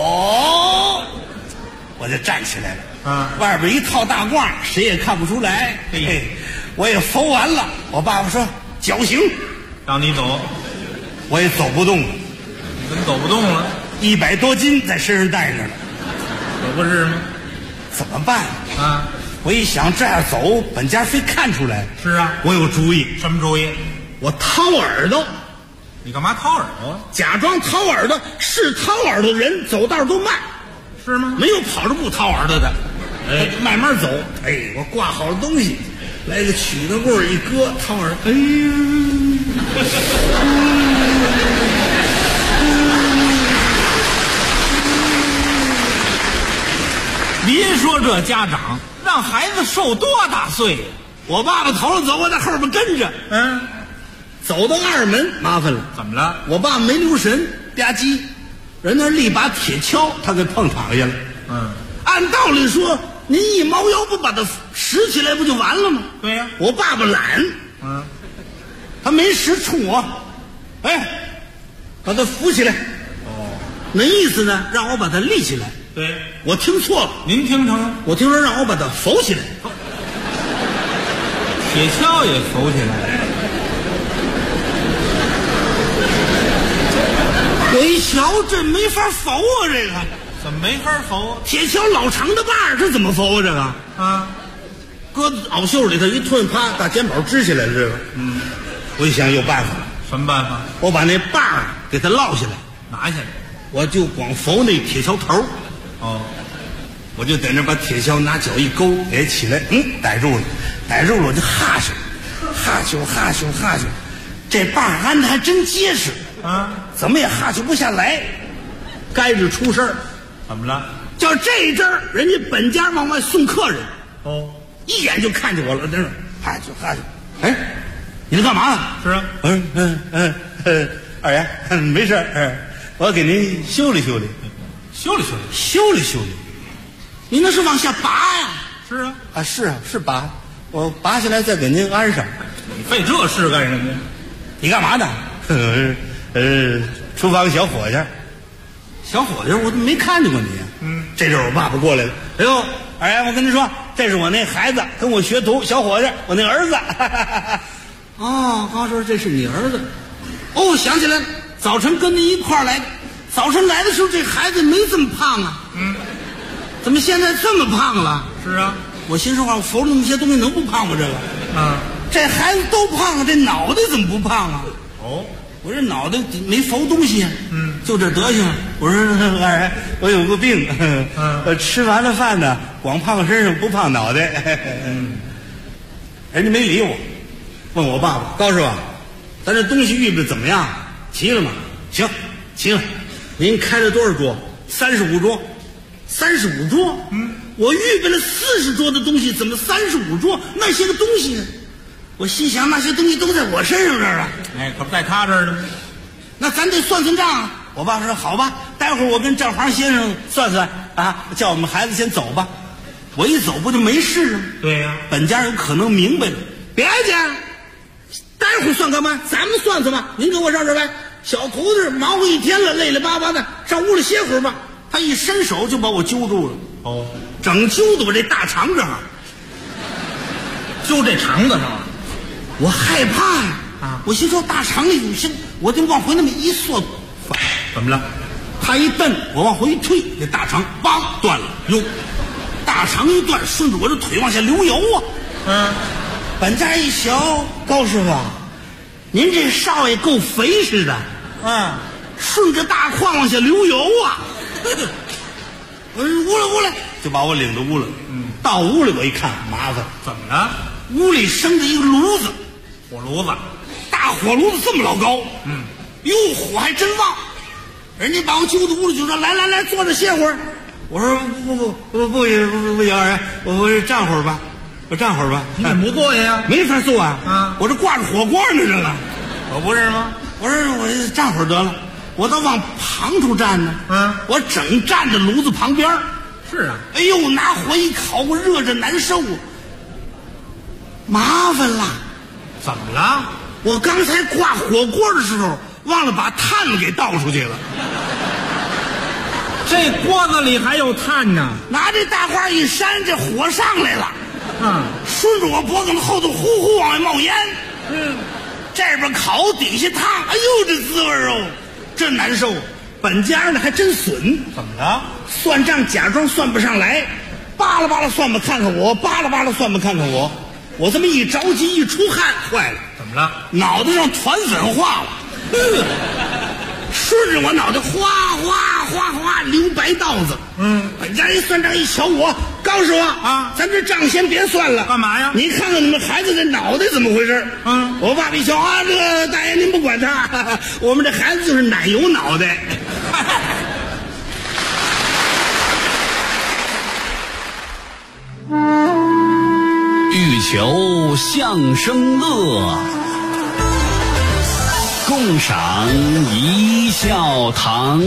我就站起来了。外边一套大褂，谁也看不出来。我也浮完了。我爸爸说绞刑， 让你走， 我也走不动了。 你怎么走不动了 ？100多斤在身上带着呢， 可不是吗？ 怎么办我一想这样走，本家非看出来。 是啊， 我有主意。 什么主意？ 我掏耳朵。 你干嘛掏耳朵？ 假装掏耳朵，是掏耳朵的人走道都慢。 是吗？ 没有跑着不掏耳朵的。慢慢走。我挂好了东西，来个曲子棍一搁，掏耳朵。 您说这家长让孩子受多大罪呀？ 我爸爸头上走，我在后边跟着。走到2门，麻烦了。 怎么了？ 我爸没留神，吧唧，人那立把铁锹，他给碰躺下了。按道理说，您一猫腰不把它拾起来不就完了吗？ 对呀。 我爸爸懒。他没拾，冲我，把它扶起来。那意思呢，让我把它立起来。 对， 我听错了。 您听成了？ 我听说让我把它浮起来。 铁锹也浮起来。 我一瞧，这没法浮啊！这个怎么没法浮？ 铁锹老长的把儿，这怎么浮啊？这个搁袄袖里头一吞，啪，把肩膀支起来了。这个，我一想有办法了。 什么办法？ 我把那把儿给它落下来， 拿下来， 我就光浮那铁锹头。我就在那把铁锹拿脚一勾，起来，逮住了，我就哈咻，这把儿安的还真结实怎么也哈咻不下来，该是出事儿。 怎么了？ 就这一阵儿，人家本家往外送客人，一眼就看见我了，在那哈咻，你这干嘛呢？ 是啊， 二爷，没事，我给您修理修理。 修理修理， 修理修理。你那是往下拔呀？ 是啊， 啊是啊是拔，我拔下来再给您安上。 你费这事干什么呀？ 你干嘛呢？厨房小伙计。小伙计，我都没看见过你。这阵我爸爸过来了。哎呦，二爷，我跟您说，这是我那孩子，跟我学徒，小伙计，我那儿子。哦，刚说这是你儿子。哦，想起来了，早晨跟您一块儿来的。早晨来的时候，这孩子没这么胖啊。怎么现在这么胖了？ 是啊， 我心说话，我缝那么些东西能不胖吗？这个，这孩子都胖啊，这脑袋怎么不胖啊？ 哦。 我这脑袋没缝东西，就这德行。我说二爷，我有个病，吃完了饭呢，光胖身上不胖脑袋。人家没理我，问我爸爸高师傅，咱这东西预备怎么样？齐了吗？行，齐了。您开了多少桌？35桌。35桌？我预备了40桌的东西，怎么35桌？那些个东西呢？我心想，那些东西都在我身上这儿了。 哎，可不在他这儿呢。 那咱得算算账啊。我爸说好吧，待会儿我跟账房先生算算啊，叫我们孩子先走吧。我一走不就没事了吗？ 对呀， 本家有可能明白了。别介，待会儿算干嘛？咱们算算吧。您给我上这儿来。小徒弟忙活一天了，累累巴巴的，上屋里歇会儿吧。他一伸手就把我揪住了。 哦， 整揪到我这大肠这儿， 揪这肠子上了。 我害怕呀！我心说大肠里有声，我就往回那么一缩， 怎么了？ 他一蹬，我往回一推，这大肠梆断了。哟，大肠一断，顺着我这腿往下流油啊！本家一瞧，高师傅，您这少爷够肥实的，顺着大胯往下流油啊！我说屋来，就把我领到屋了。到屋里我一看，麻烦， 怎么了？ 屋里生着一个炉子。 火炉子， 大火炉子这么老高，哟，火还真旺。人家把我揪到屋里就说：“来，坐着歇会儿。”我说：“不行，二爷，我站会儿吧，我站会儿吧。” 你怎么不坐下呀？ 没法坐啊！我这挂着火锅呢，这个可不是吗？ 我说我站会儿得了，我倒往旁处站呢。我整站在炉子旁边。 是啊， 哎呦，拿火一烤，我热着难受啊，麻烦了。 怎么了？ 我刚才挂火锅的时候忘了把炭给倒出去了。 这锅子里还有炭呢。 拿这大花一扇，这火上来了。顺着我脖子后头呼呼往外冒烟。这边烤，底下烫，哎呦，这滋味哦，真难受。本家呢还真损。 怎么了？ 算账假装算不上来，扒拉扒拉算吧看看我，扒拉扒拉算吧看看我。我这么一着急一出汗，坏了。 怎么了？ 脑袋上团粉化了。顺着我脑袋哗哗哗哗流白道子。本家一算账一瞧我，高师傅啊，咱这账先别算了。 干嘛呀？ 你看看你们孩子这脑袋怎么回事？我爸爸一瞧啊，这个大爷您不管他，我们这孩子就是奶油脑袋。 欲求相声乐，共赏一笑堂。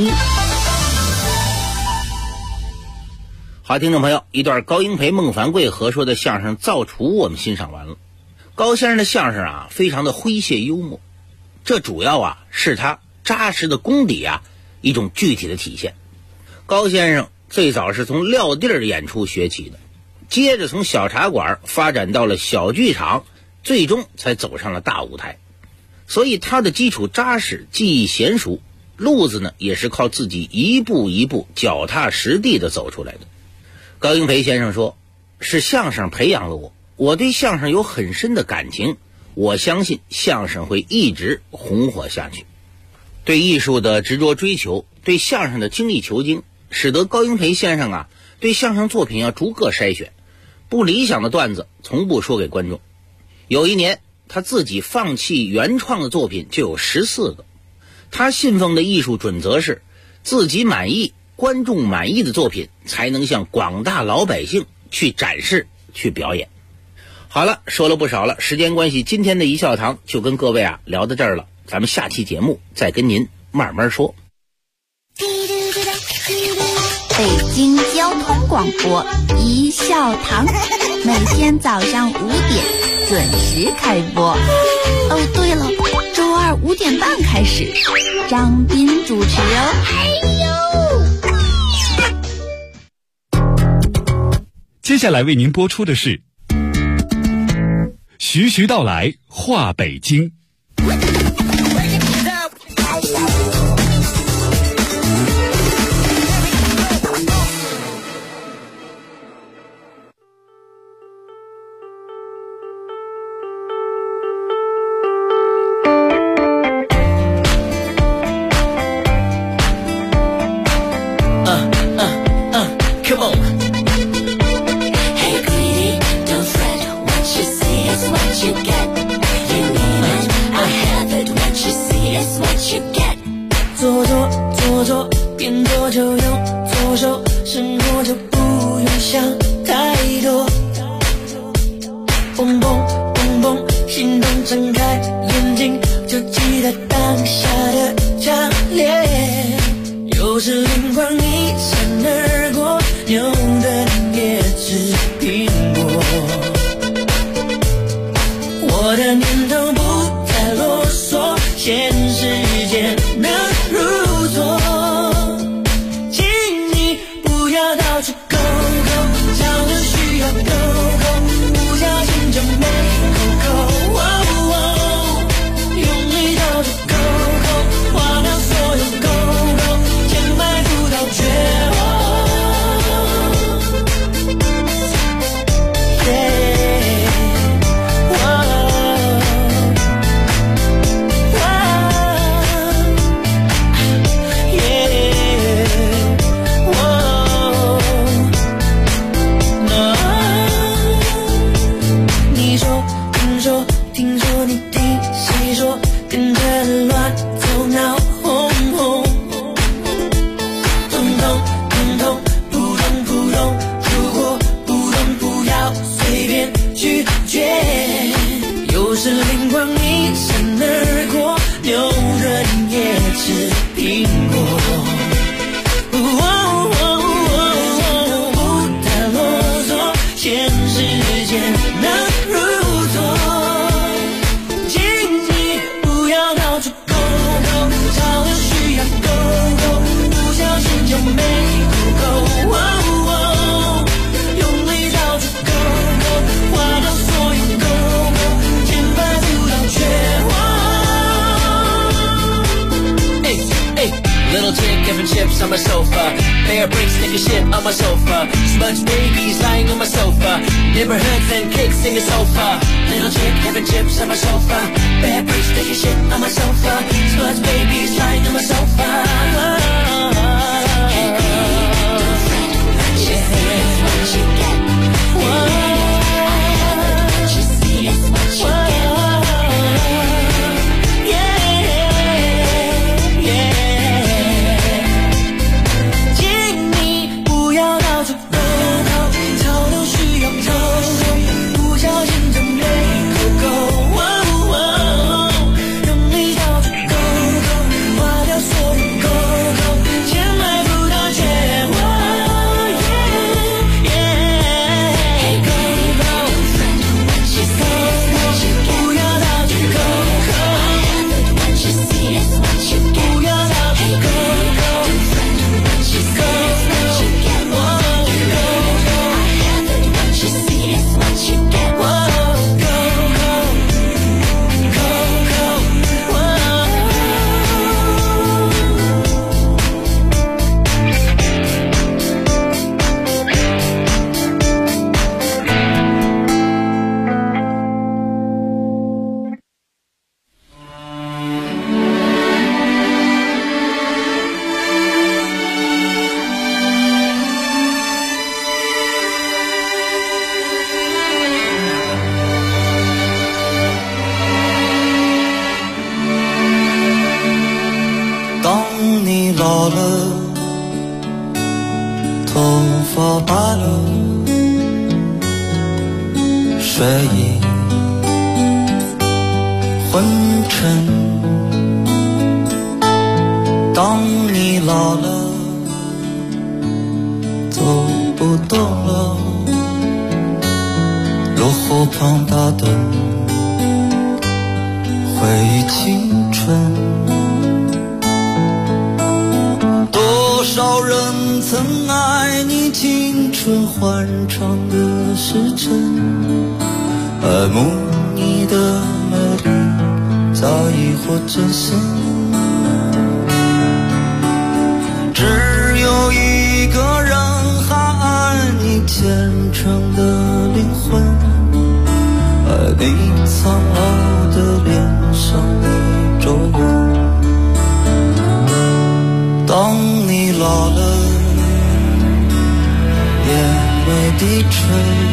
好，听众朋友，一段高英培、孟凡贵合说的相声《造厨》我们欣赏完了。高先生的相声啊，非常的诙谐幽默，这主要啊是他扎实的功底啊一种具体的体现。高先生最早是从撂地儿演出学起的，接着从小茶馆发展到了小剧场，最终才走上了大舞台。所以他的基础扎实，技艺娴熟，路子呢也是靠自己一步一步脚踏实地的走出来的。高英培先生说，是相声培养了我，我对相声有很深的感情，我相信相声会一直红火下去。对艺术的执着追求，对相声的精益求精，使得高英培先生啊对相声作品要逐个筛选，不理想的段子从不说给观众。有一年他自己放弃原创的作品就有14个。他信奉的艺术准则是自己满意、观众满意的作品才能向广大老百姓去展示、去表演。好了，说了不少了，时间关系，今天的一笑堂就跟各位啊聊到这儿了，咱们下期节目再跟您慢慢说。 北京交通广播一笑堂，每天早上5点准时开播。哦，对了，周二5点半开始，张斌主持哦。 接下来为您播出的是徐徐道来话北京。 Come on. Hey, greedy, don't fret. What you see is what you get. You need it, I have it. What you see is what you get. 做，边做就用左手，生活就不用想太多。蹦蹦蹦蹦，心动睁开眼睛，就记得当下的强烈。有时灵光一闪而过，牛的也吃苹果。我的念头不再啰嗦，现实间能如昨。请你不要到处勾勾，找的需要勾勾，不小心就没勾勾。用力到处勾勾，划掉所有勾勾，填埋不到绝望。 On my sofa, bear bricks, nigga shit on my sofa, smudge babies lying on my sofa, neighborhoods and cakes in the sofa, little chick having chips on my sofa, bear bricks, nigga shit on my sofa, smudge babies lying on my sofa. Hey, don't fret, what you see is what you get. What you see is what you get. 不懂了，落后旁打灯，回忆青春。多少人曾爱你青春欢畅的时辰，爱慕你的美丽，早已或真实。只有一个人还爱你虔诚的灵魂，爱你苍老的脸上的皱纹。当你老了，眼泪低垂，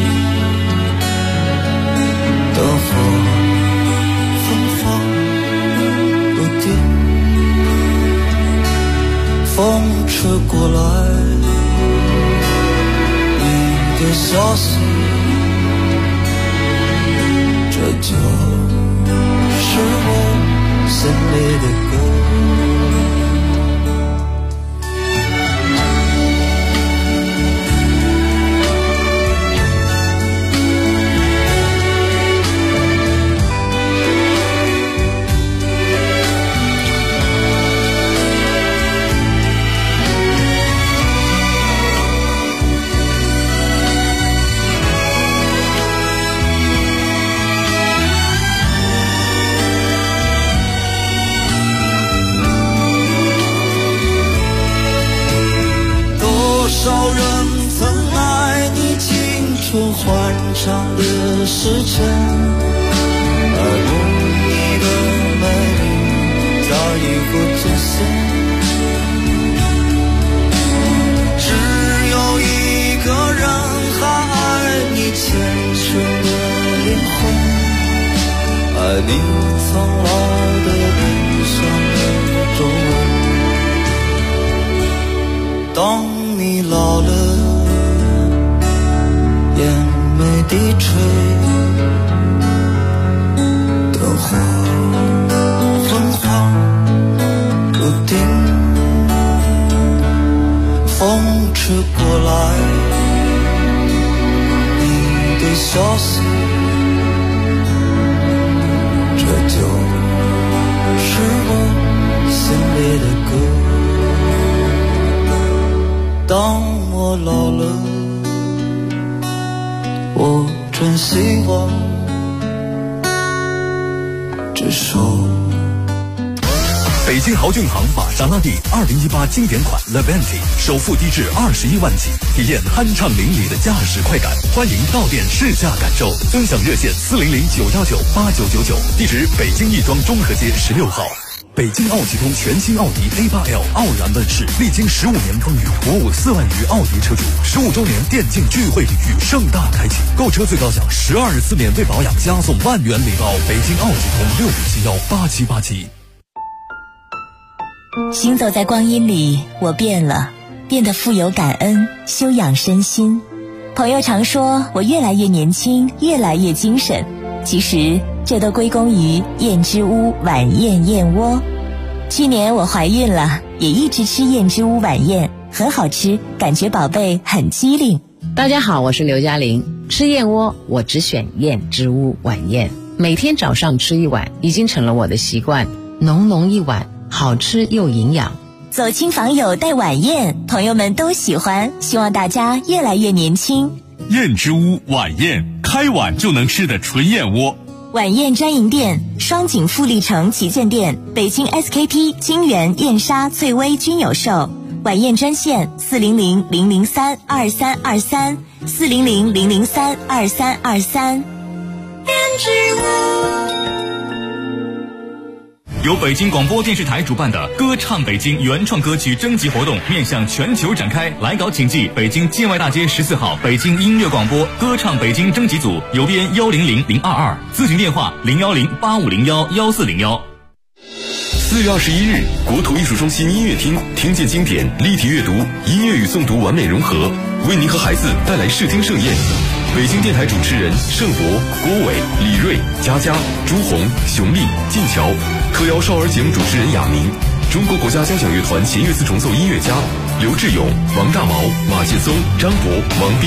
灯火昏黄不定，风吹过来，你的消息，这就是我心里的歌。欢畅的时辰，爱慕你的美丽，早已不真实。只有一个人还爱你虔诚的灵魂，爱你苍老的脸上的皱纹。当你老了，眼眉低垂，灯火昏黄不定，风吹过来，你的消息，这就是我心里的歌。当我老了，我真希望这首北京豪骏行玛莎拉蒂2018经典款 Levante 首付低至21万起，体验酣畅淋漓的驾驶快感。欢迎到店试驾感受，尊享热线400-919-8999，地址北京亦庄中和街16号。北京奥汽通全新奥迪 A8L 傲然问世，历经15年风雨，鼓舞4万余奥迪车主。15周年电竞聚会礼遇盛大开启，购车最高享12日4免费保养，加送万元礼包。北京奥汽通65718787。 行走在光阴里，我变了，变得富有感恩，修养身心。朋友常说我越来越年轻，越来越精神，其实这都归功于燕之屋晚宴燕窝。去年我怀孕了，也一直吃燕之屋晚宴，很好吃，感觉宝贝很机灵。 大家好，我是刘嘉玲。吃燕窝我只选燕之屋晚宴，每天早上吃一碗已经成了我的习惯，浓浓一碗，好吃又营养。 走亲访友带晚宴，朋友们都喜欢，希望大家越来越年轻。 燕之屋晚宴，开碗就能吃的纯燕窝。 晚宴专营店：双井富力城旗舰店、北京 SKP、金源、燕莎、翠微均有售。晚宴专线400-003-2323，400-003-2323。 由北京广播电视台主办的歌唱北京原创歌曲征集活动面向全球展开，来稿请寄北京建外大街14号北京音乐广播歌唱北京征集组，邮编100022，咨询电话010-8501-1401。4月21日，国土艺术中心音乐厅听见经典，立体阅读，音乐与诵读完美融合，为您和孩子带来视听盛宴。北京电台主持人盛博、郭伟、李瑞、佳佳、朱红、熊丽、晋桥，特邀少儿节目主持人雅明，中国国家交响乐团弦乐四重奏音乐家， 刘志勇、王大毛、马劲松、张博、王斌。